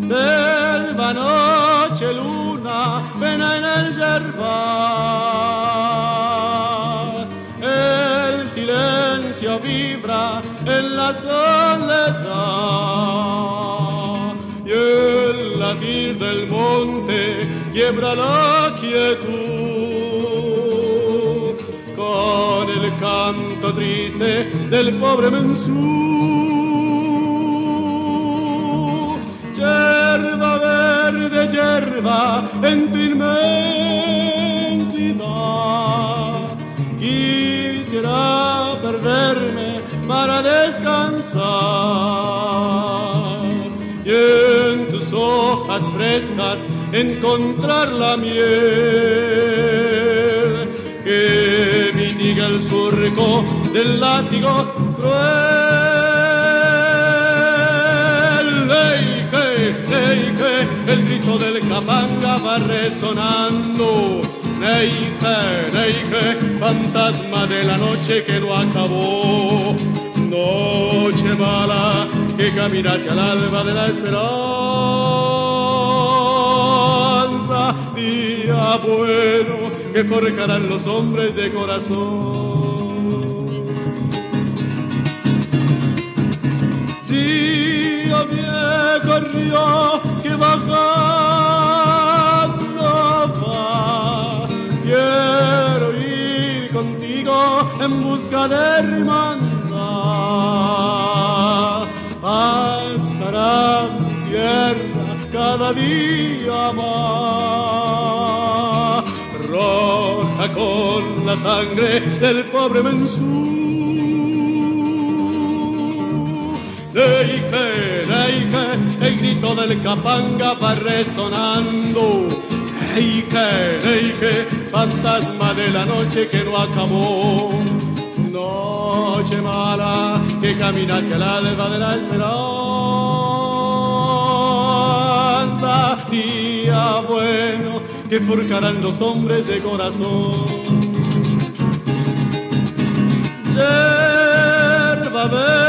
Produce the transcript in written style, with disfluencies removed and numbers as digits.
selva, noche, luna, pena en el yerbal. El silencio vibra en la soledad y el latir del monte quiebra la quietud con el canto triste del pobre mensú. Yerba verde, yerba en tu inmensidad, quisiera perderme para descansar y en tus hojas frescas encontrar la miel que mitiga el surco del látigo cruel. Neike, el grito del capanga va resonando. Neike, fantasma de la noche que no acabó. Noche mala que camina hacia el alba de la esperanza. Día bueno que forjarán los hombres de corazón. Día viejo río que bajando va. Quiero ir contigo en busca de hermandad. Paz para mi tierra cada día más. Roja con la sangre del pobre mensú. Neike, el grito del capanga va resonando. Neike, fantasma de la noche que no acabó. Noche mala que camina hacia el alba de la esperanza. Día bueno que forjarán los hombres de corazón. Yerba verde,